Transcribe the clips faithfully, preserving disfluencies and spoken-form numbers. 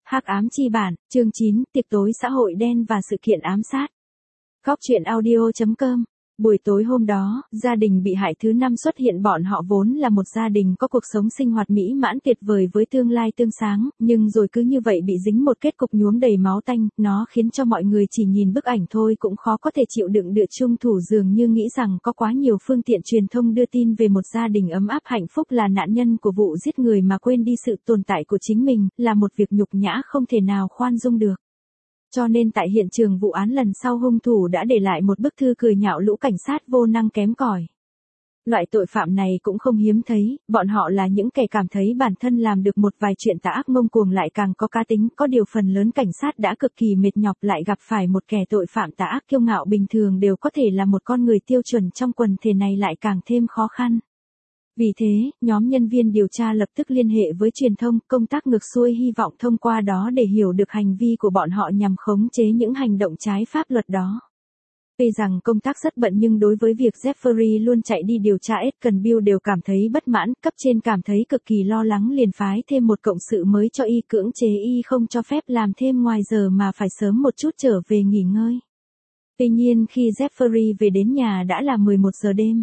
Hắc ám chi bản, chương chín, tiệc tối xã hội đen và sự kiện ám sát. Góc truyện audio chấm com. Buổi tối hôm đó, gia đình bị hại thứ năm xuất hiện. Bọn họ vốn là một gia đình có cuộc sống sinh hoạt mỹ mãn tuyệt vời với tương lai tươi sáng, nhưng rồi cứ như vậy bị dính một kết cục nhuốm đầy máu tanh. Nó khiến cho mọi người chỉ nhìn bức ảnh thôi cũng khó có thể chịu đựng được. Hung thủ dường như nghĩ rằng có quá nhiều phương tiện truyền thông đưa tin về một gia đình ấm áp hạnh phúc là nạn nhân của vụ giết người mà quên đi sự tồn tại của chính mình, là một việc nhục nhã không thể nào khoan dung được. Cho nên tại hiện trường vụ án lần sau, hung thủ đã để lại một bức thư cười nhạo lũ cảnh sát vô năng kém cỏi. Loại tội phạm này cũng không hiếm thấy, bọn họ là những kẻ cảm thấy bản thân làm được một vài chuyện tà ác ngông cuồng, lại càng có cá tính. Có điều phần lớn cảnh sát đã cực kỳ mệt nhọc, lại gặp phải một kẻ tội phạm tà ác kiêu ngạo bình thường đều có thể là một con người tiêu chuẩn trong quần thể này lại càng thêm khó khăn. Vì thế, nhóm nhân viên điều tra lập tức liên hệ với truyền thông, công tác ngược xuôi, hy vọng thông qua đó để hiểu được hành vi của bọn họ nhằm khống chế những hành động trái pháp luật đó. Tuy rằng công tác rất bận nhưng đối với việc Jeffrey luôn chạy đi điều tra Edenville đều cảm thấy bất mãn, cấp trên cảm thấy cực kỳ lo lắng liền phái thêm một cộng sự mới cho y, cưỡng chế y không cho phép làm thêm ngoài giờ mà phải sớm một chút trở về nghỉ ngơi. Tuy nhiên khi Jeffrey về đến nhà đã là mười một giờ đêm.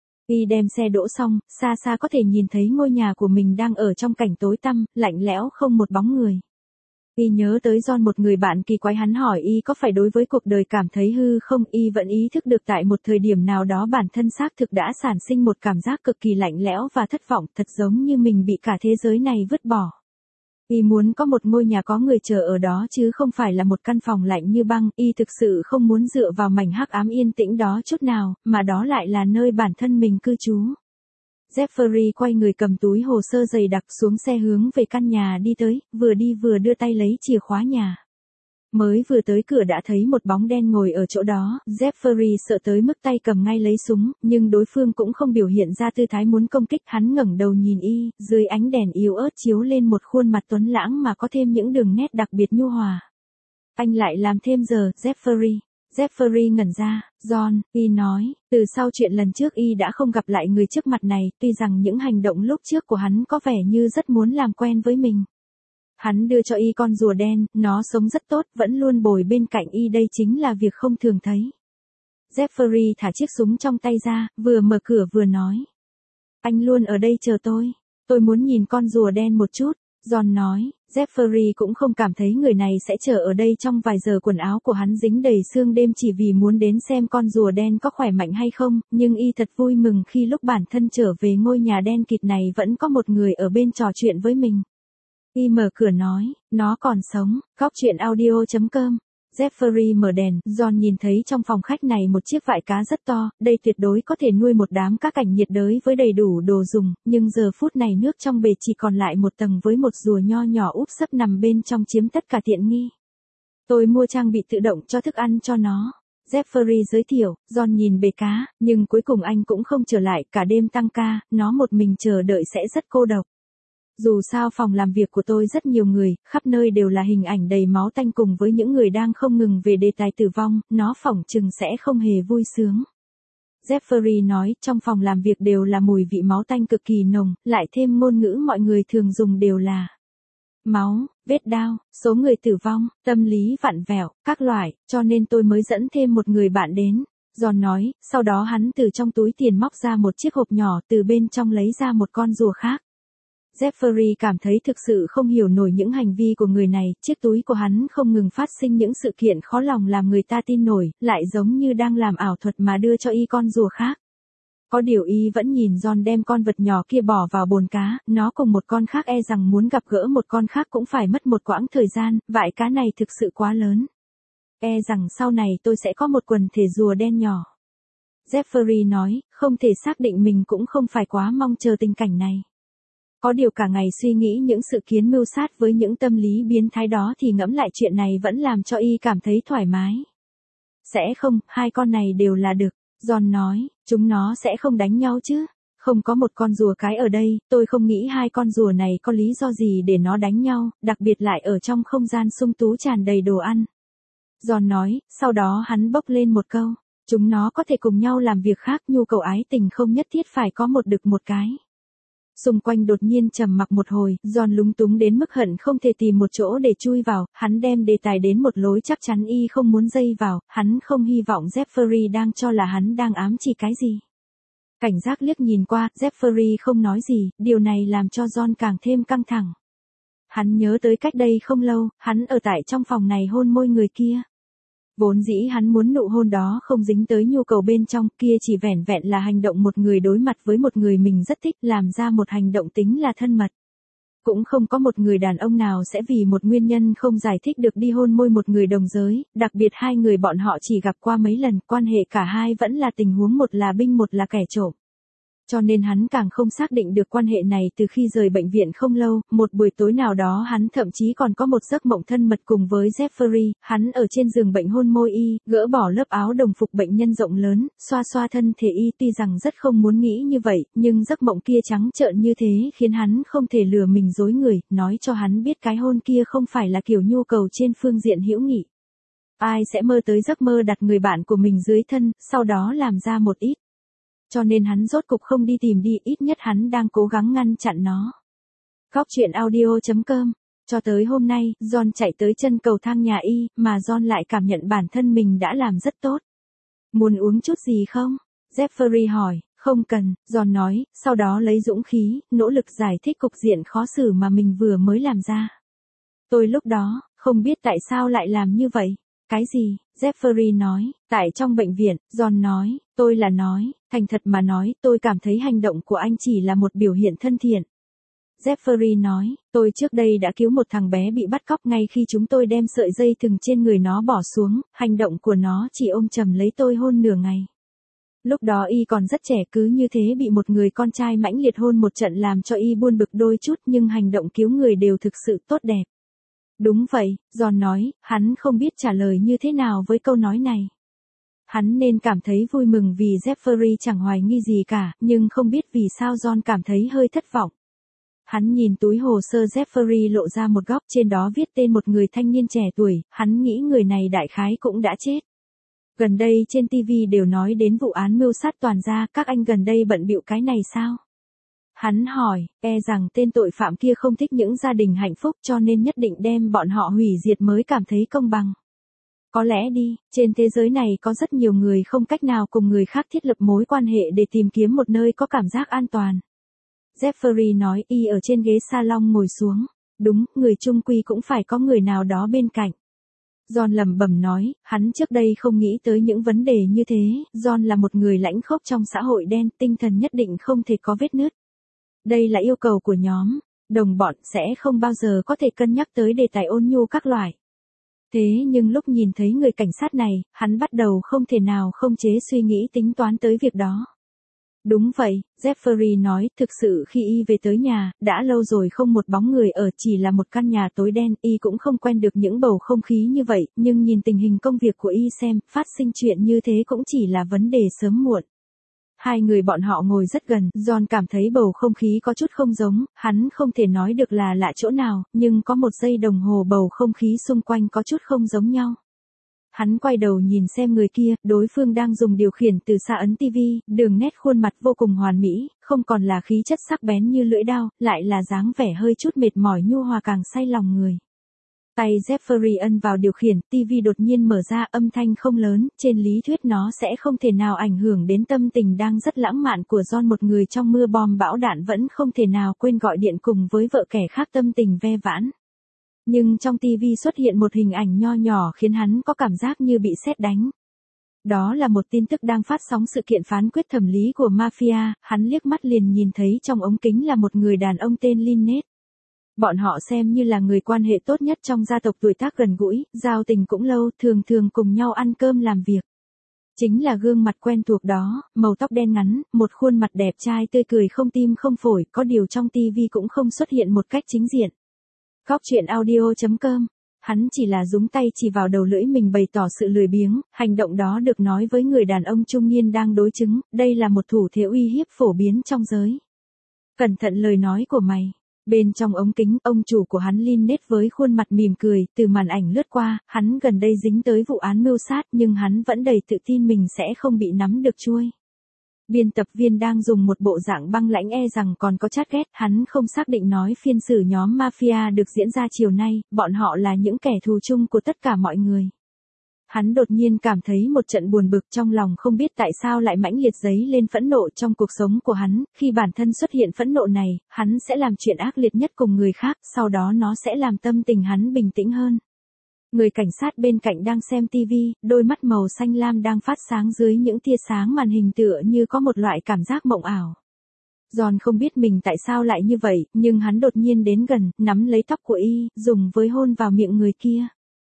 Y đem xe đỗ xong, xa xa có thể nhìn thấy ngôi nhà của mình đang ở trong cảnh tối tăm, lạnh lẽo không một bóng người. Y nhớ tới John, một người bạn kỳ quái. Hắn hỏi y có phải đối với cuộc đời cảm thấy hư không. Y vẫn ý thức được tại một thời điểm nào đó bản thân xác thực đã sản sinh một cảm giác cực kỳ lạnh lẽo và thất vọng, thật giống như mình bị cả thế giới này vứt bỏ. Y muốn có một ngôi nhà có người chờ ở đó chứ không phải là một căn phòng lạnh như băng. Y thực sự không muốn dựa vào mảnh hắc ám yên tĩnh đó chút nào, mà đó lại là nơi bản thân mình cư trú. Jeffrey quay người cầm túi hồ sơ dày đặc xuống xe hướng về căn nhà đi tới, vừa đi vừa đưa tay lấy chìa khóa nhà. Mới vừa tới cửa đã thấy một bóng đen ngồi ở chỗ đó. Jeffrey sợ tới mức tay cầm ngay lấy súng, nhưng đối phương cũng không biểu hiện ra tư thái muốn công kích. Hắn ngẩng đầu nhìn y, dưới ánh đèn yếu ớt chiếu lên một khuôn mặt tuấn lãng mà có thêm những đường nét đặc biệt nhu hòa. Anh lại làm thêm giờ, Jeffrey. Jeffrey ngẩn ra. John, y nói, từ sau chuyện lần trước y đã không gặp lại người trước mặt này, tuy rằng những hành động lúc trước của hắn có vẻ như rất muốn làm quen với mình. Hắn đưa cho y con rùa đen, nó sống rất tốt, vẫn luôn bồi bên cạnh y, đây chính là việc không thường thấy. Jeffrey thả chiếc súng trong tay ra, vừa mở cửa vừa nói. Anh luôn ở đây chờ tôi. Tôi muốn nhìn con rùa đen một chút. John nói. Jeffrey cũng không cảm thấy người này sẽ chờ ở đây trong vài giờ. Quần áo của hắn dính đầy sương đêm chỉ vì muốn đến xem con rùa đen có khỏe mạnh hay không, nhưng y thật vui mừng khi lúc bản thân trở về ngôi nhà đen kịt này vẫn có một người ở bên trò chuyện với mình. Y mở cửa nói, nó còn sống. Góc truyện audio chấm com. Jeffrey mở đèn. John nhìn thấy trong phòng khách này một chiếc vại cá rất to, đây tuyệt đối có thể nuôi một đám cá cảnh nhiệt đới với đầy đủ đồ dùng, nhưng giờ phút này nước trong bể chỉ còn lại một tầng với một rùa nho nhỏ úp sấp nằm bên trong chiếm tất cả tiện nghi. Tôi mua trang bị tự động cho thức ăn cho nó. Jeffrey giới thiệu. John nhìn bể cá, nhưng cuối cùng anh cũng không trở lại. Cả đêm tăng ca, nó một mình chờ đợi sẽ rất cô độc. Dù sao phòng làm việc của tôi rất nhiều người, khắp nơi đều là hình ảnh đầy máu tanh cùng với những người đang không ngừng về đề tài tử vong, nó phỏng chừng sẽ không hề vui sướng. Jeffrey nói, trong phòng làm việc đều là mùi vị máu tanh cực kỳ nồng, lại thêm ngôn ngữ mọi người thường dùng đều là máu, vết đao, số người tử vong, tâm lý vặn vẹo, các loại, cho nên tôi mới dẫn thêm một người bạn đến. John nói, sau đó hắn từ trong túi tiền móc ra một chiếc hộp nhỏ, từ bên trong lấy ra một con rùa khác. Jeffrey cảm thấy thực sự không hiểu nổi những hành vi của người này, chiếc túi của hắn không ngừng phát sinh những sự kiện khó lòng làm người ta tin nổi, lại giống như đang làm ảo thuật mà đưa cho y con rùa khác. Có điều y vẫn nhìn John đem con vật nhỏ kia bỏ vào bồn cá, nó cùng một con khác e rằng muốn gặp gỡ một con khác cũng phải mất một quãng thời gian, vại cá này thực sự quá lớn. E rằng sau này tôi sẽ có một quần thể rùa đen nhỏ. Jeffrey nói, không thể xác định mình cũng không phải quá mong chờ tình cảnh này. Có điều cả ngày suy nghĩ những sự kiến mưu sát với những tâm lý biến thái đó thì ngẫm lại chuyện này vẫn làm cho y cảm thấy thoải mái. Sẽ không, hai con này đều là đực. John nói, chúng nó sẽ không đánh nhau chứ. Không có một con rùa cái ở đây, tôi không nghĩ hai con rùa này có lý do gì để nó đánh nhau, đặc biệt lại ở trong không gian sung tú tràn đầy đồ ăn. John nói, sau đó hắn bốc lên một câu, chúng nó có thể cùng nhau làm việc khác, nhu cầu ái tình không nhất thiết phải có một đực một cái. Xung quanh đột nhiên trầm mặc một hồi, John lúng túng đến mức hận không thể tìm một chỗ để chui vào, hắn đem đề tài đến một lối chắc chắn y không muốn dây vào, hắn không hy vọng Jeffrey đang cho là hắn đang ám chỉ cái gì. Cảnh giác liếc nhìn qua, Jeffrey không nói gì, điều này làm cho John càng thêm căng thẳng. Hắn nhớ tới cách đây không lâu, hắn ở tại trong phòng này hôn môi người kia. Vốn dĩ hắn muốn nụ hôn đó không dính tới nhu cầu bên trong, kia chỉ vẻn vẹn là hành động một người đối mặt với một người mình rất thích, làm ra một hành động tính là thân mật. Cũng không có một người đàn ông nào sẽ vì một nguyên nhân không giải thích được đi hôn môi một người đồng giới, đặc biệt hai người bọn họ chỉ gặp qua mấy lần, quan hệ cả hai vẫn là tình huống một là binh một là kẻ trộm. Cho nên hắn càng không xác định được quan hệ này từ khi rời bệnh viện không lâu, một buổi tối nào đó hắn thậm chí còn có một giấc mộng thân mật cùng với Jeffrey, hắn ở trên giường bệnh hôn môi y, gỡ bỏ lớp áo đồng phục bệnh nhân rộng lớn, xoa xoa thân thể y, tuy rằng rất không muốn nghĩ như vậy, nhưng giấc mộng kia trắng trợn như thế khiến hắn không thể lừa mình dối người, nói cho hắn biết cái hôn kia không phải là kiểu nhu cầu trên phương diện hữu nghị. Ai sẽ mơ tới giấc mơ đặt người bạn của mình dưới thân, sau đó làm ra một ít. Cho nên hắn rốt cục không đi tìm đi, ít nhất hắn đang cố gắng ngăn chặn nó. Góc chuyện audio chấm com. Cho tới hôm nay, John chạy tới chân cầu thang nhà y, mà John lại cảm nhận bản thân mình đã làm rất tốt. Muốn uống chút gì không? Jeffrey hỏi. Không cần, John nói, sau đó lấy dũng khí, nỗ lực giải thích cục diện khó xử mà mình vừa mới làm ra. Tôi lúc đó, không biết tại sao lại làm như vậy. Cái gì? Jeffrey nói, tại trong bệnh viện, John nói, tôi là nói, thành thật mà nói, tôi cảm thấy hành động của anh chỉ là một biểu hiện thân thiện. Jeffrey nói, tôi trước đây đã cứu một thằng bé bị bắt cóc ngay khi chúng tôi đem sợi dây thừng trên người nó bỏ xuống, hành động của nó chỉ ôm chầm lấy tôi hôn nửa ngày. Lúc đó y còn rất trẻ, cứ như thế bị một người con trai mãnh liệt hôn một trận làm cho y buồn bực đôi chút, nhưng hành động cứu người đều thực sự tốt đẹp. Đúng vậy, John nói, hắn không biết trả lời như thế nào với câu nói này. Hắn nên cảm thấy vui mừng vì Jeffrey chẳng hoài nghi gì cả, nhưng không biết vì sao John cảm thấy hơi thất vọng. Hắn nhìn túi hồ sơ Jeffrey lộ ra một góc, trên đó viết tên một người thanh niên trẻ tuổi, hắn nghĩ người này đại khái cũng đã chết. Gần đây trên ti vi đều nói đến vụ án mưu sát toàn gia, các anh gần đây bận bịu cái này sao? Hắn hỏi, e rằng tên tội phạm kia không thích những gia đình hạnh phúc cho nên nhất định đem bọn họ hủy diệt mới cảm thấy công bằng. Có lẽ đi, trên thế giới này có rất nhiều người không cách nào cùng người khác thiết lập mối quan hệ để tìm kiếm một nơi có cảm giác an toàn. Jeffrey nói, y ở trên ghế salon ngồi xuống. Đúng, người chung quy cũng phải có người nào đó bên cạnh. John lẩm bẩm nói, hắn trước đây không nghĩ tới những vấn đề như thế, John là một người lãnh khốc trong xã hội đen, tinh thần nhất định không thể có vết nứt. Đây là yêu cầu của nhóm, đồng bọn sẽ không bao giờ có thể cân nhắc tới đề tài ôn nhu các loại. Thế nhưng lúc nhìn thấy người cảnh sát này, hắn bắt đầu không thể nào không chế suy nghĩ tính toán tới việc đó. Đúng vậy, Jeffrey nói, thực sự khi y về tới nhà, đã lâu rồi không một bóng người ở, chỉ là một căn nhà tối đen, y cũng không quen được những bầu không khí như vậy, nhưng nhìn tình hình công việc của y xem, phát sinh chuyện như thế cũng chỉ là vấn đề sớm muộn. Hai người bọn họ ngồi rất gần, John cảm thấy bầu không khí có chút không giống, hắn không thể nói được là lạ chỗ nào, nhưng có một giây đồng hồ bầu không khí xung quanh có chút không giống nhau. Hắn quay đầu nhìn xem người kia, đối phương đang dùng điều khiển từ xa ấn tivi, đường nét khuôn mặt vô cùng hoàn mỹ, không còn là khí chất sắc bén như lưỡi dao, lại là dáng vẻ hơi chút mệt mỏi nhu hòa càng say lòng người. Tay Jeffrey ân vào điều khiển, tivi đột nhiên mở ra, âm thanh không lớn, trên lý thuyết nó sẽ không thể nào ảnh hưởng đến tâm tình đang rất lãng mạn của John, một người trong mưa bom bão đạn vẫn không thể nào quên gọi điện cùng với vợ kẻ khác tâm tình ve vãn. Nhưng trong tivi xuất hiện một hình ảnh nho nhỏ khiến hắn có cảm giác như bị sét đánh. Đó là một tin tức đang phát sóng sự kiện phán quyết thẩm lý của mafia, hắn liếc mắt liền nhìn thấy trong ống kính là một người đàn ông tên Lynette. Bọn họ xem như là người quan hệ tốt nhất trong gia tộc, tuổi tác gần gũi, giao tình cũng lâu, thường thường cùng nhau ăn cơm làm việc. Chính là gương mặt quen thuộc đó, màu tóc đen ngắn, một khuôn mặt đẹp trai tươi cười không tim không phổi, có điều trong tivi cũng không xuất hiện một cách chính diện. Góc chuyện audio chấm com. Hắn chỉ là dúng tay chỉ vào đầu lưỡi mình bày tỏ sự lười biếng, hành động đó được nói với người đàn ông trung niên đang đối chứng, đây là một thủ thế uy hiếp phổ biến trong giới. Cẩn thận lời nói của mày. Bên trong ống kính, ông chủ của hắn Lynette với khuôn mặt mỉm cười, từ màn ảnh lướt qua, hắn gần đây dính tới vụ án mưu sát nhưng hắn vẫn đầy tự tin mình sẽ không bị nắm được chuôi. Biên tập viên đang dùng một bộ dạng băng lãnh e rằng còn có chát ghét, hắn không xác định nói phiên xử nhóm mafia được diễn ra chiều nay, bọn họ là những kẻ thù chung của tất cả mọi người. Hắn đột nhiên cảm thấy một trận buồn bực trong lòng, không biết tại sao lại mãnh liệt dấy lên phẫn nộ trong cuộc sống của hắn, khi bản thân xuất hiện phẫn nộ này, hắn sẽ làm chuyện ác liệt nhất cùng người khác, sau đó nó sẽ làm tâm tình hắn bình tĩnh hơn. Người cảnh sát bên cạnh đang xem tivi, đôi mắt màu xanh lam đang phát sáng dưới những tia sáng màn hình tựa như có một loại cảm giác mộng ảo. John không biết mình tại sao lại như vậy, nhưng hắn đột nhiên đến gần, nắm lấy tóc của y, dùng với hôn vào miệng người kia.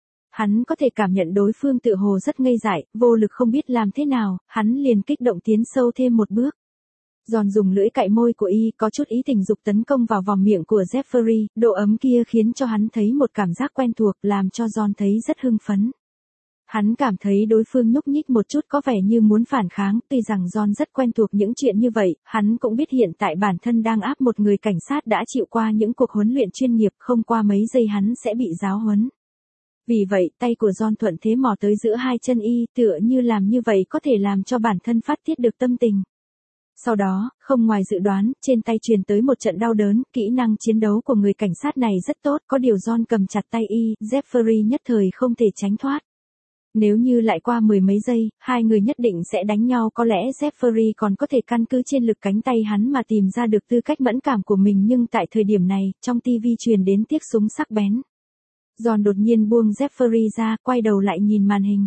Hắn có thể cảm nhận đối phương tựa hồ rất ngây dại, vô lực không biết làm thế nào, hắn liền kích động tiến sâu thêm một bước. John dùng lưỡi cạy môi của y, có chút ý tình dục tấn công vào vòng miệng của Jeffrey, độ ấm kia khiến cho hắn thấy một cảm giác quen thuộc, làm cho John thấy rất hưng phấn. Hắn cảm thấy đối phương nhúc nhích một chút có vẻ như muốn phản kháng, tuy rằng John rất quen thuộc những chuyện như vậy, hắn cũng biết hiện tại bản thân đang áp một người cảnh sát đã chịu qua những cuộc huấn luyện chuyên nghiệp, không qua mấy giây hắn sẽ bị giáo huấn. Vì vậy, tay của John thuận thế mò tới giữa hai chân y, tựa như làm như vậy có thể làm cho bản thân phát tiết được tâm tình. Sau đó, không ngoài dự đoán, trên tay truyền tới một trận đau đớn, kỹ năng chiến đấu của người cảnh sát này rất tốt, có điều John cầm chặt tay y, Jeffrey nhất thời không thể tránh thoát. Nếu như lại qua mười mấy giây, hai người nhất định sẽ đánh nhau, có lẽ Jeffrey còn có thể căn cứ trên lực cánh tay hắn mà tìm ra được tư cách mẫn cảm của mình, nhưng tại thời điểm này, trong tivi truyền đến tiếng súng sắc bén. John đột nhiên buông Jeffrey ra, quay đầu lại nhìn màn hình.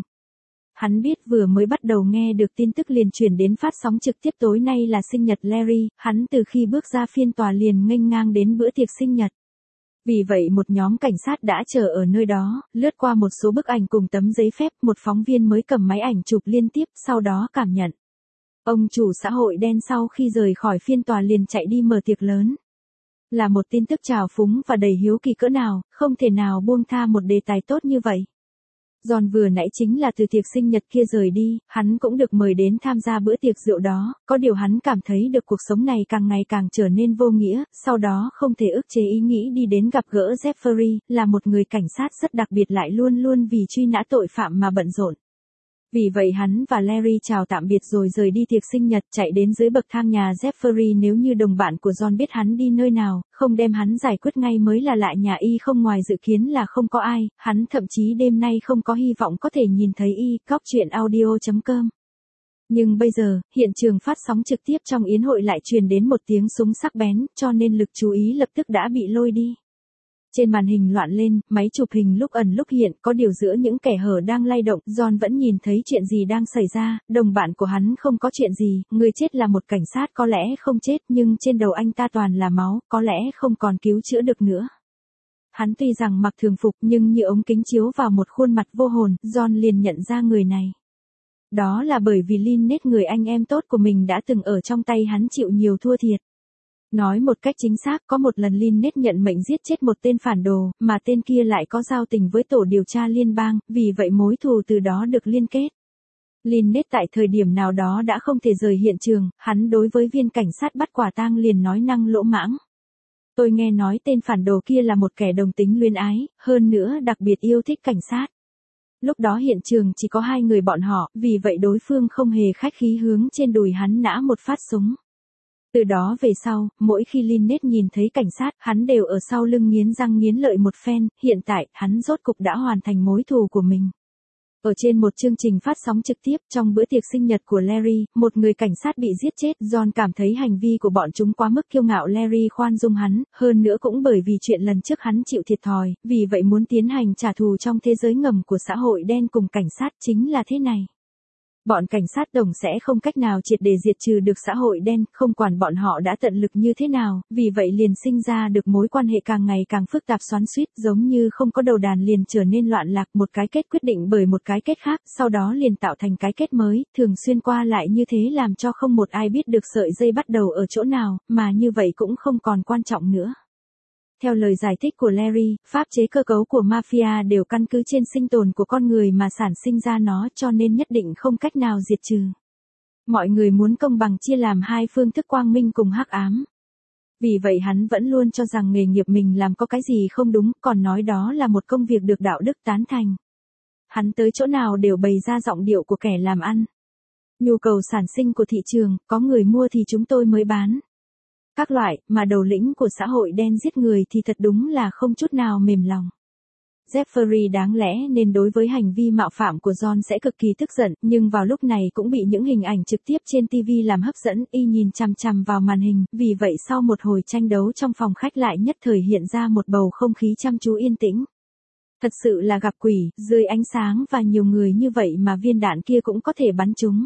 Hắn biết vừa mới bắt đầu nghe được tin tức liền chuyển đến phát sóng trực tiếp tối nay là sinh nhật Larry, hắn từ khi bước ra phiên tòa liền nghênh ngang đến bữa tiệc sinh nhật. Vì vậy một nhóm cảnh sát đã chờ ở nơi đó, lướt qua một số bức ảnh cùng tấm giấy phép, một phóng viên mới cầm máy ảnh chụp liên tiếp, sau đó cảm nhận. Ông chủ xã hội đen sau khi rời khỏi phiên tòa liền chạy đi mở tiệc lớn. Là một tin tức trào phúng và đầy hiếu kỳ cỡ nào, không thể nào buông tha một đề tài tốt như vậy. John vừa nãy chính là từ tiệc sinh nhật kia rời đi, hắn cũng được mời đến tham gia bữa tiệc rượu đó, có điều hắn cảm thấy được cuộc sống này càng ngày càng trở nên vô nghĩa, sau đó không thể ức chế ý nghĩ đi đến gặp gỡ Jeffrey, là một người cảnh sát rất đặc biệt lại luôn luôn vì truy nã tội phạm mà bận rộn. Vì vậy hắn và Larry chào tạm biệt rồi rời đi tiệc sinh nhật, chạy đến dưới bậc thang nhà Jeffrey. Nếu như đồng bạn của John biết hắn đi nơi nào, không đem hắn giải quyết ngay mới là lạ. Nhà y không ngoài dự kiến là không có ai, hắn thậm chí đêm nay không có hy vọng có thể nhìn thấy y. Cóc truyện audio chấm com. Nhưng bây giờ, hiện trường phát sóng trực tiếp trong yến hội lại truyền đến một tiếng súng sắc bén, cho nên lực chú ý lập tức đã bị lôi đi. Trên màn hình loạn lên, máy chụp hình lúc ẩn lúc hiện, có điều giữa những kẻ hở đang lay động, John vẫn nhìn thấy chuyện gì đang xảy ra, đồng bạn của hắn không có chuyện gì, người chết là một cảnh sát có lẽ không chết, nhưng trên đầu anh ta toàn là máu, có lẽ không còn cứu chữa được nữa. Hắn tuy rằng mặc thường phục nhưng như ống kính chiếu vào một khuôn mặt vô hồn, John liền nhận ra người này. Đó là bởi vì Lynette, người anh em tốt của mình đã từng ở trong tay hắn chịu nhiều thua thiệt. Nói một cách chính xác, có một lần Lynette nhận mệnh giết chết một tên phản đồ, mà tên kia lại có giao tình với tổ điều tra liên bang, vì vậy mối thù từ đó được liên kết. Lynette tại thời điểm nào đó đã không thể rời hiện trường, hắn đối với viên cảnh sát bắt quả tang liền nói năng lỗ mãng. Tôi nghe nói tên phản đồ kia là một kẻ đồng tính luyến ái, hơn nữa đặc biệt yêu thích cảnh sát. Lúc đó hiện trường chỉ có hai người bọn họ, vì vậy đối phương không hề khách khí hướng trên đùi hắn nã một phát súng. Từ đó về sau, mỗi khi Lynette nhìn thấy cảnh sát, hắn đều ở sau lưng nghiến răng nghiến lợi một phen, hiện tại, hắn rốt cục đã hoàn thành mối thù của mình. Ở trên một chương trình phát sóng trực tiếp, trong bữa tiệc sinh nhật của Larry, một người cảnh sát bị giết chết, John cảm thấy hành vi của bọn chúng quá mức kiêu ngạo. Larry khoan dung hắn, hơn nữa cũng bởi vì chuyện lần trước hắn chịu thiệt thòi, vì vậy muốn tiến hành trả thù trong thế giới ngầm của xã hội đen cùng cảnh sát chính là thế này. Bọn cảnh sát đồng sẽ không cách nào triệt để diệt trừ được xã hội đen, không quản bọn họ đã tận lực như thế nào, vì vậy liền sinh ra được mối quan hệ càng ngày càng phức tạp xoắn xuýt, giống như không có đầu đàn liền trở nên loạn lạc, một cái kết quyết định bởi một cái kết khác, sau đó liền tạo thành cái kết mới, thường xuyên qua lại như thế làm cho không một ai biết được sợi dây bắt đầu ở chỗ nào, mà như vậy cũng không còn quan trọng nữa. Theo lời giải thích của Larry, pháp chế cơ cấu của mafia đều căn cứ trên sinh tồn của con người mà sản sinh ra nó, cho nên nhất định không cách nào diệt trừ. Mọi người muốn công bằng chia làm hai phương thức quang minh cùng hắc ám. Vì vậy hắn vẫn luôn cho rằng nghề nghiệp mình làm có cái gì không đúng, còn nói đó là một công việc được đạo đức tán thành. Hắn tới chỗ nào đều bày ra giọng điệu của kẻ làm ăn. Nhu cầu sản sinh của thị trường, có người mua thì chúng tôi mới bán. Các loại, mà đầu lĩnh của xã hội đen giết người thì thật đúng là không chút nào mềm lòng. Jeffrey đáng lẽ nên đối với hành vi mạo phạm của John sẽ cực kỳ tức giận, nhưng vào lúc này cũng bị những hình ảnh trực tiếp trên ti vi làm hấp dẫn, y nhìn chằm chằm vào màn hình, vì vậy sau một hồi tranh đấu trong phòng khách lại nhất thời hiện ra một bầu không khí chăm chú yên tĩnh. Thật sự là gặp quỷ, dưới ánh sáng và nhiều người như vậy mà viên đạn kia cũng có thể bắn trúng.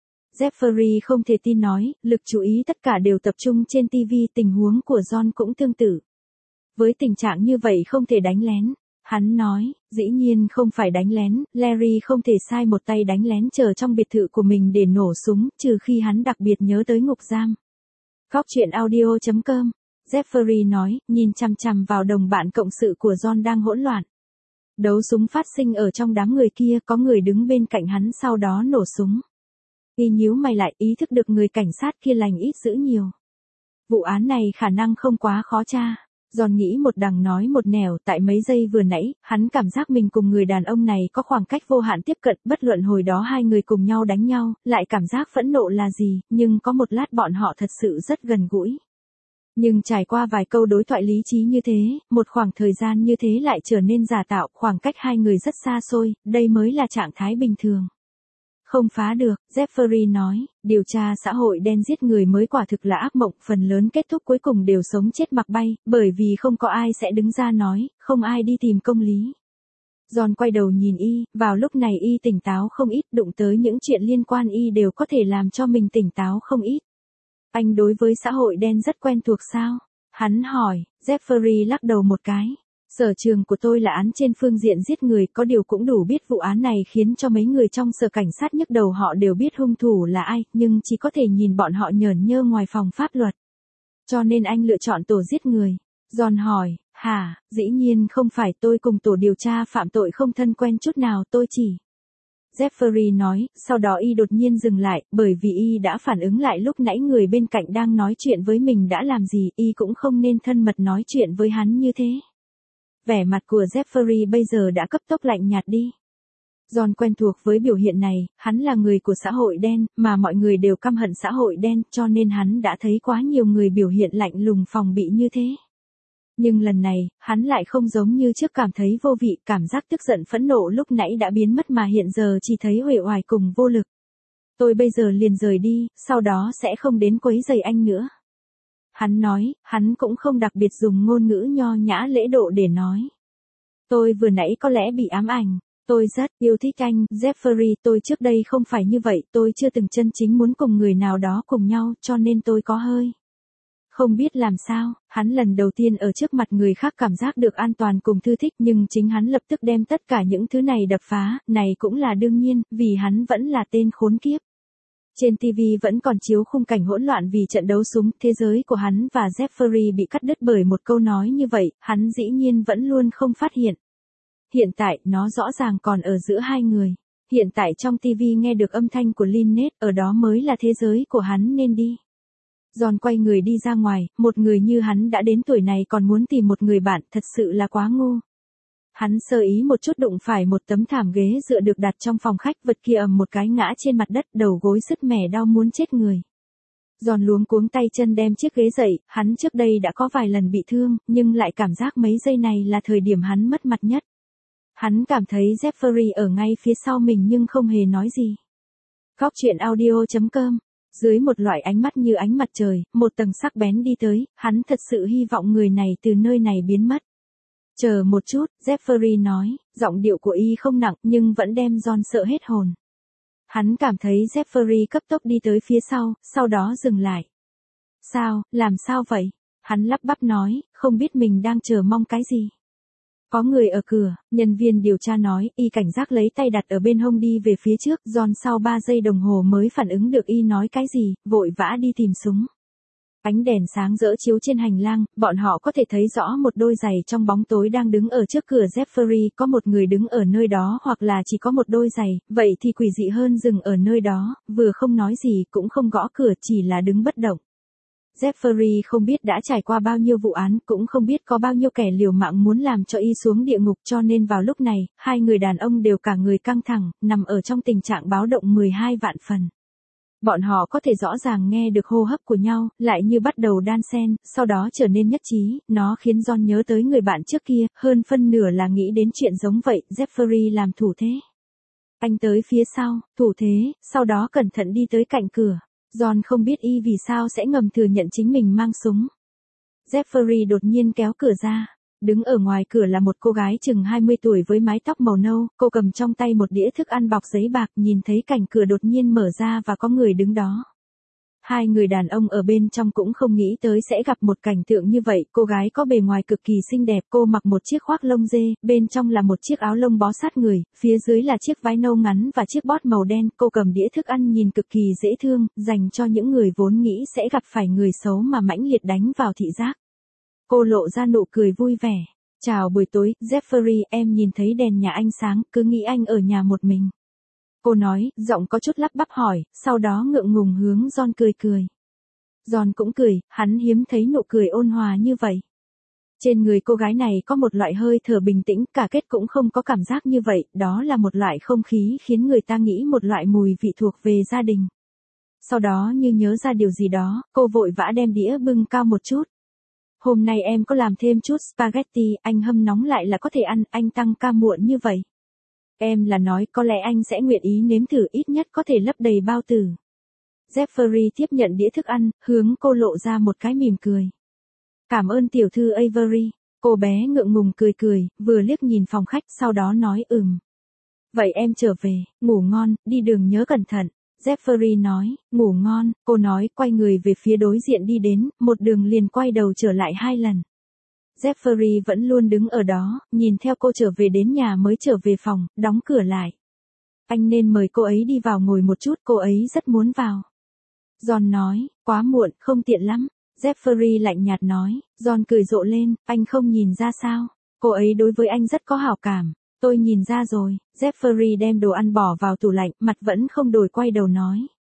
Jeffrey không thể tin nói, lực chú ý tất cả đều tập trung trên ti vi, tình huống của John cũng tương tự. Với tình trạng như vậy không thể đánh lén. Hắn nói, dĩ nhiên không phải đánh lén, Larry không thể sai một tay đánh lén chờ trong biệt thự của mình để nổ súng, trừ khi hắn đặc biệt nhớ tới ngục giam. Góc truyện audio chấm com, Jeffrey nói, nhìn chằm chằm vào đồng bạn cộng sự của John đang hỗn loạn. Đấu súng phát sinh ở trong đám người kia, có người đứng bên cạnh hắn sau đó nổ súng. Y nhíu mày lại, ý thức được người cảnh sát kia lành ít dữ nhiều. Vụ án này khả năng không quá khó tra. John nghĩ một đằng nói một nẻo, tại mấy giây vừa nãy, hắn cảm giác mình cùng người đàn ông này có khoảng cách vô hạn tiếp cận, bất luận hồi đó hai người cùng nhau đánh nhau, lại cảm giác phẫn nộ là gì, nhưng có một lát bọn họ thật sự rất gần gũi. Nhưng trải qua vài câu đối thoại lý trí như thế, một khoảng thời gian như thế lại trở nên giả tạo, khoảng cách hai người rất xa xôi, đây mới là trạng thái bình thường. Không phá được, Jeffrey nói, điều tra xã hội đen giết người mới quả thực là ác mộng, phần lớn kết thúc cuối cùng đều sống chết mặc bay, bởi vì không có ai sẽ đứng ra nói, không ai đi tìm công lý. John quay đầu nhìn y, vào lúc này y tỉnh táo không ít, đụng tới những chuyện liên quan y đều có thể làm cho mình tỉnh táo không ít. Anh đối với xã hội đen rất quen thuộc sao? Hắn hỏi, Jeffrey lắc đầu một cái. Sở trường của tôi là án trên phương diện giết người, có điều cũng đủ biết vụ án này khiến cho mấy người trong sở cảnh sát nhức đầu, họ đều biết hung thủ là ai, nhưng chỉ có thể nhìn bọn họ nhởn nhơ ngoài phòng pháp luật. Cho nên anh lựa chọn tổ giết người. John hỏi, hả, dĩ nhiên không phải, tôi cùng tổ điều tra phạm tội không thân quen chút nào, tôi chỉ... Jeffrey nói, sau đó y đột nhiên dừng lại, bởi vì y đã phản ứng lại lúc nãy người bên cạnh đang nói chuyện với mình đã làm gì, y cũng không nên thân mật nói chuyện với hắn như thế. Vẻ mặt của Jeffrey bây giờ đã cấp tốc lạnh nhạt đi. John quen thuộc với biểu hiện này, hắn là người của xã hội đen, mà mọi người đều căm hận xã hội đen, cho nên hắn đã thấy quá nhiều người biểu hiện lạnh lùng phòng bị như thế. Nhưng lần này, hắn lại không giống như trước cảm thấy vô vị, cảm giác tức giận phẫn nộ lúc nãy đã biến mất mà hiện giờ chỉ thấy uể oải cùng vô lực. Tôi bây giờ liền rời đi, sau đó sẽ không đến quấy rầy anh nữa. Hắn nói, hắn cũng không đặc biệt dùng ngôn ngữ nho nhã lễ độ để nói. Tôi vừa nãy có lẽ bị ám ảnh, tôi rất yêu thích anh, Jeffrey, tôi trước đây không phải như vậy, tôi chưa từng chân chính muốn cùng người nào đó cùng nhau, cho nên tôi có hơi. Không biết làm sao, hắn lần đầu tiên ở trước mặt người khác cảm giác được an toàn cùng thư thích, nhưng chính hắn lập tức đem tất cả những thứ này đập phá, này cũng là đương nhiên, vì hắn vẫn là tên khốn kiếp. Trên ti vi vẫn còn chiếu khung cảnh hỗn loạn vì trận đấu súng, thế giới của hắn và Jeffrey bị cắt đứt bởi một câu nói như vậy, hắn dĩ nhiên vẫn luôn không phát hiện. Hiện tại, nó rõ ràng còn ở giữa hai người. Hiện tại trong ti vi nghe được âm thanh của Lynette, ở đó mới là thế giới của hắn nên đi. John quay người đi ra ngoài, một người như hắn đã đến tuổi này còn muốn tìm một người bạn, thật sự là quá ngu. Hắn sơ ý một chút đụng phải một tấm thảm ghế dựa được đặt trong phòng khách, vật kia ầm một cái ngã trên mặt đất, đầu gối sứt mẻ đau muốn chết người. John luống cuống tay chân đem chiếc ghế dậy, hắn trước đây đã có vài lần bị thương, nhưng lại cảm giác mấy giây này là thời điểm hắn mất mặt nhất. Hắn cảm thấy Jeffrey ở ngay phía sau mình nhưng không hề nói gì. Góc truyện audio chấm com. Dưới một loại ánh mắt như ánh mặt trời, một tầng sắc bén đi tới, hắn thật sự hy vọng người này từ nơi này biến mất. Chờ một chút, Jeffrey nói, giọng điệu của y không nặng nhưng vẫn đem John sợ hết hồn. Hắn cảm thấy Jeffrey cấp tốc đi tới phía sau, sau đó dừng lại. Sao, làm sao vậy? Hắn lắp bắp nói, không biết mình đang chờ mong cái gì. Có người ở cửa, nhân viên điều tra nói, y cảnh giác lấy tay đặt ở bên hông đi về phía trước, John sau ba giây đồng hồ mới phản ứng được y nói cái gì, vội vã đi tìm súng. Ánh đèn sáng rỡ chiếu trên hành lang, bọn họ có thể thấy rõ một đôi giày trong bóng tối đang đứng ở trước cửa Jeffrey, có một người đứng ở nơi đó hoặc là chỉ có một đôi giày, vậy thì quỷ dị hơn dừng ở nơi đó, vừa không nói gì cũng không gõ cửa, chỉ là đứng bất động. Jeffrey không biết đã trải qua bao nhiêu vụ án, cũng không biết có bao nhiêu kẻ liều mạng muốn làm cho y xuống địa ngục, cho nên vào lúc này, hai người đàn ông đều cả người căng thẳng, nằm ở trong tình trạng báo động mười hai vạn phần. Bọn họ có thể rõ ràng nghe được hô hấp của nhau, lại như bắt đầu đan xen, sau đó trở nên nhất trí, nó khiến John nhớ tới người bạn trước kia, hơn phân nửa là nghĩ đến chuyện giống vậy, Jeffrey làm thủ thế. Anh tới phía sau, thủ thế, sau đó cẩn thận đi tới cạnh cửa. John không biết y vì sao sẽ ngầm thừa nhận chính mình mang súng. Jeffrey đột nhiên kéo cửa ra. Đứng ở ngoài cửa là một cô gái chừng hai mươi tuổi với mái tóc màu nâu, cô cầm trong tay một đĩa thức ăn bọc giấy bạc, nhìn thấy cảnh cửa đột nhiên mở ra và có người đứng đó. Hai người đàn ông ở bên trong cũng không nghĩ tới sẽ gặp một cảnh tượng như vậy, cô gái có bề ngoài cực kỳ xinh đẹp, cô mặc một chiếc khoác lông dê, bên trong là một chiếc áo lông bó sát người, phía dưới là chiếc váy nâu ngắn và chiếc bót màu đen, cô cầm đĩa thức ăn nhìn cực kỳ dễ thương, dành cho những người vốn nghĩ sẽ gặp phải người xấu mà mãnh liệt đánh vào thị giác. Cô lộ ra nụ cười vui vẻ. Chào buổi tối, Jeffrey, em nhìn thấy đèn nhà anh sáng, cứ nghĩ anh ở nhà một mình. Cô nói, giọng có chút lắp bắp hỏi, sau đó ngượng ngùng hướng John cười cười. John cũng cười, hắn hiếm thấy nụ cười ôn hòa như vậy. Trên người cô gái này có một loại hơi thở bình tĩnh, cả kết cũng không có cảm giác như vậy, đó là một loại không khí khiến người ta nghĩ một loại mùi vị thuộc về gia đình. Sau đó như nhớ ra điều gì đó, cô vội vã đem đĩa bưng cao một chút. Hôm nay em có làm thêm chút spaghetti, anh hâm nóng lại là có thể ăn, anh tăng ca muộn như vậy. Em là nói có lẽ anh sẽ nguyện ý nếm thử, ít nhất có thể lấp đầy bao tử. Jeffrey tiếp nhận đĩa thức ăn, hướng cô lộ ra một cái mỉm cười. Cảm ơn tiểu thư Avery. Cô bé ngượng ngùng cười cười, vừa liếc nhìn phòng khách, sau đó nói ừm. Vậy em trở về, ngủ ngon, đi đường nhớ cẩn thận. Jeffrey nói, ngủ ngon, cô nói, quay người về phía đối diện đi đến, một đường liền quay đầu trở lại hai lần. Jeffrey vẫn luôn đứng ở đó, nhìn theo cô trở về đến nhà mới trở về phòng, đóng cửa lại. Anh nên mời cô ấy đi vào ngồi một chút, cô ấy rất muốn vào. John nói, quá muộn, không tiện lắm. Jeffrey lạnh nhạt nói, John cười rộ lên, anh không nhìn ra sao. Cô ấy đối với anh rất có hảo cảm. Tôi nhìn ra rồi. Jeffrey đem đồ ăn bỏ vào tủ lạnh, mặt vẫn không đổi, quay đầu nói.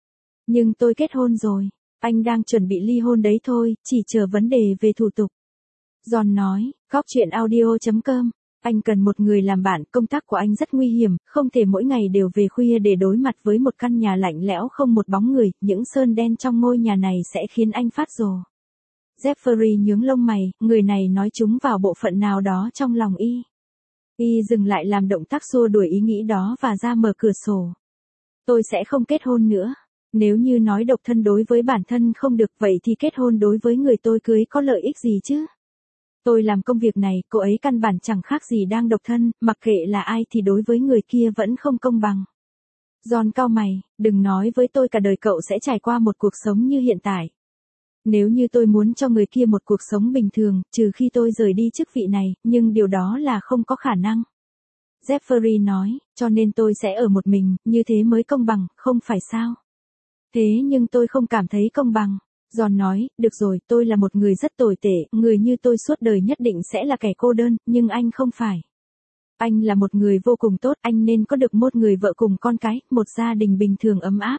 Nhưng tôi kết hôn rồi. Anh đang chuẩn bị ly hôn đấy thôi, chỉ chờ vấn đề về thủ tục. John nói, góc chuyện audio chấm com. Anh cần một người làm bạn, công tác của anh rất nguy hiểm, không thể mỗi ngày đều về khuya để đối mặt với một căn nhà lạnh lẽo không một bóng người, những sơn đen trong ngôi nhà này sẽ khiến anh phát rồ. Jeffrey nhướng lông mày, người này nói chúng vào bộ phận nào đó trong lòng y. Y dừng lại làm động tác xua đuổi ý nghĩ đó và ra mở cửa sổ. Tôi sẽ không kết hôn nữa. Nếu như nói độc thân đối với bản thân không được, vậy thì kết hôn đối với người tôi cưới có lợi ích gì chứ? Tôi làm công việc này, cô ấy căn bản chẳng khác gì đang độc thân, mặc kệ là ai thì đối với người kia vẫn không công bằng. John cau mày, đừng nói với tôi cả đời cậu sẽ trải qua một cuộc sống như hiện tại. Nếu như tôi muốn cho người kia một cuộc sống bình thường, trừ khi tôi rời đi chức vị này, nhưng điều đó là không có khả năng. Jeffrey nói, cho nên tôi sẽ ở một mình, như thế mới công bằng, không phải sao? Thế nhưng tôi không cảm thấy công bằng. John nói, được rồi, tôi là một người rất tồi tệ, người như tôi suốt đời nhất định sẽ là kẻ cô đơn, nhưng anh không phải. Anh là một người vô cùng tốt, anh nên có được một người vợ cùng con cái, một gia đình bình thường ấm áp.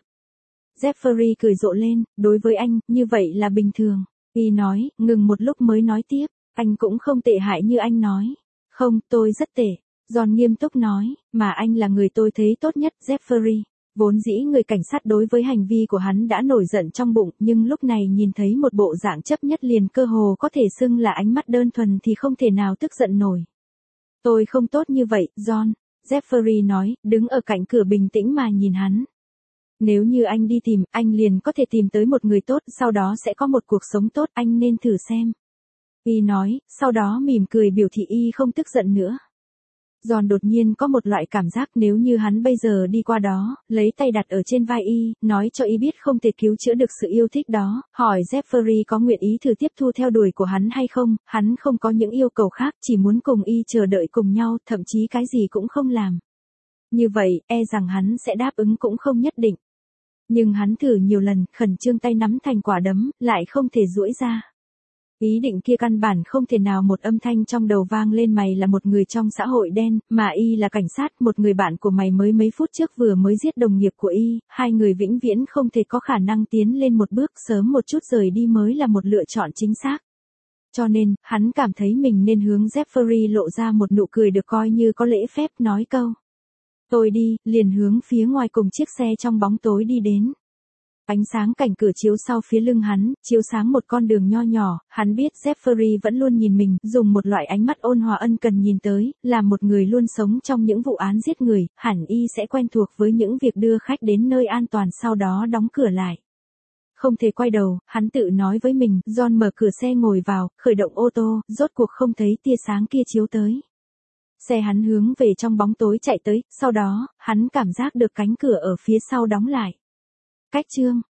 Jeffrey cười rộ lên, đối với anh, như vậy là bình thường. Y nói, ngừng một lúc mới nói tiếp, anh cũng không tệ hại như anh nói. Không, tôi rất tệ. John nghiêm túc nói, mà anh là người tôi thấy tốt nhất, Jeffrey. Vốn dĩ người cảnh sát đối với hành vi của hắn đã nổi giận trong bụng, nhưng lúc này nhìn thấy một bộ dạng chấp nhất liền cơ hồ có thể xưng là ánh mắt đơn thuần thì không thể nào tức giận nổi. Tôi không tốt như vậy, John. Jeffrey nói, đứng ở cạnh cửa bình tĩnh mà nhìn hắn. Nếu như anh đi tìm, anh liền có thể tìm tới một người tốt, sau đó sẽ có một cuộc sống tốt, anh nên thử xem. Y nói, sau đó mỉm cười biểu thị y không tức giận nữa. John đột nhiên có một loại cảm giác nếu như hắn bây giờ đi qua đó, lấy tay đặt ở trên vai y, nói cho y biết không thể cứu chữa được sự yêu thích đó, hỏi Jeffrey có nguyện ý thử tiếp thu theo đuổi của hắn hay không, hắn không có những yêu cầu khác, chỉ muốn cùng y chờ đợi cùng nhau, thậm chí cái gì cũng không làm. Như vậy, e rằng hắn sẽ đáp ứng cũng không nhất định. Nhưng hắn thử nhiều lần, khẩn trương tay nắm thành quả đấm, lại không thể duỗi ra. Ý định kia căn bản không thể nào, một âm thanh trong đầu vang lên, mày là một người trong xã hội đen, mà y là cảnh sát, một người bạn của mày mới mấy phút trước vừa mới giết đồng nghiệp của y, hai người vĩnh viễn không thể có khả năng tiến lên một bước, sớm một chút rời đi mới là một lựa chọn chính xác. Cho nên, hắn cảm thấy mình nên hướng Jeffrey lộ ra một nụ cười được coi như có lễ phép, nói câu. Tôi đi, liền hướng phía ngoài cùng chiếc xe trong bóng tối đi đến. Ánh sáng cảnh cửa chiếu sau phía lưng hắn, chiếu sáng một con đường nho nhỏ, hắn biết Jeffrey vẫn luôn nhìn mình, dùng một loại ánh mắt ôn hòa ân cần nhìn tới, là một người luôn sống trong những vụ án giết người, hẳn y sẽ quen thuộc với những việc đưa khách đến nơi an toàn sau đó đóng cửa lại. Không thể quay đầu, hắn tự nói với mình, John mở cửa xe ngồi vào, khởi động ô tô, rốt cuộc không thấy tia sáng kia chiếu tới. Xe hắn hướng về trong bóng tối chạy tới, sau đó, hắn cảm giác được cánh cửa ở phía sau đóng lại. Cách chương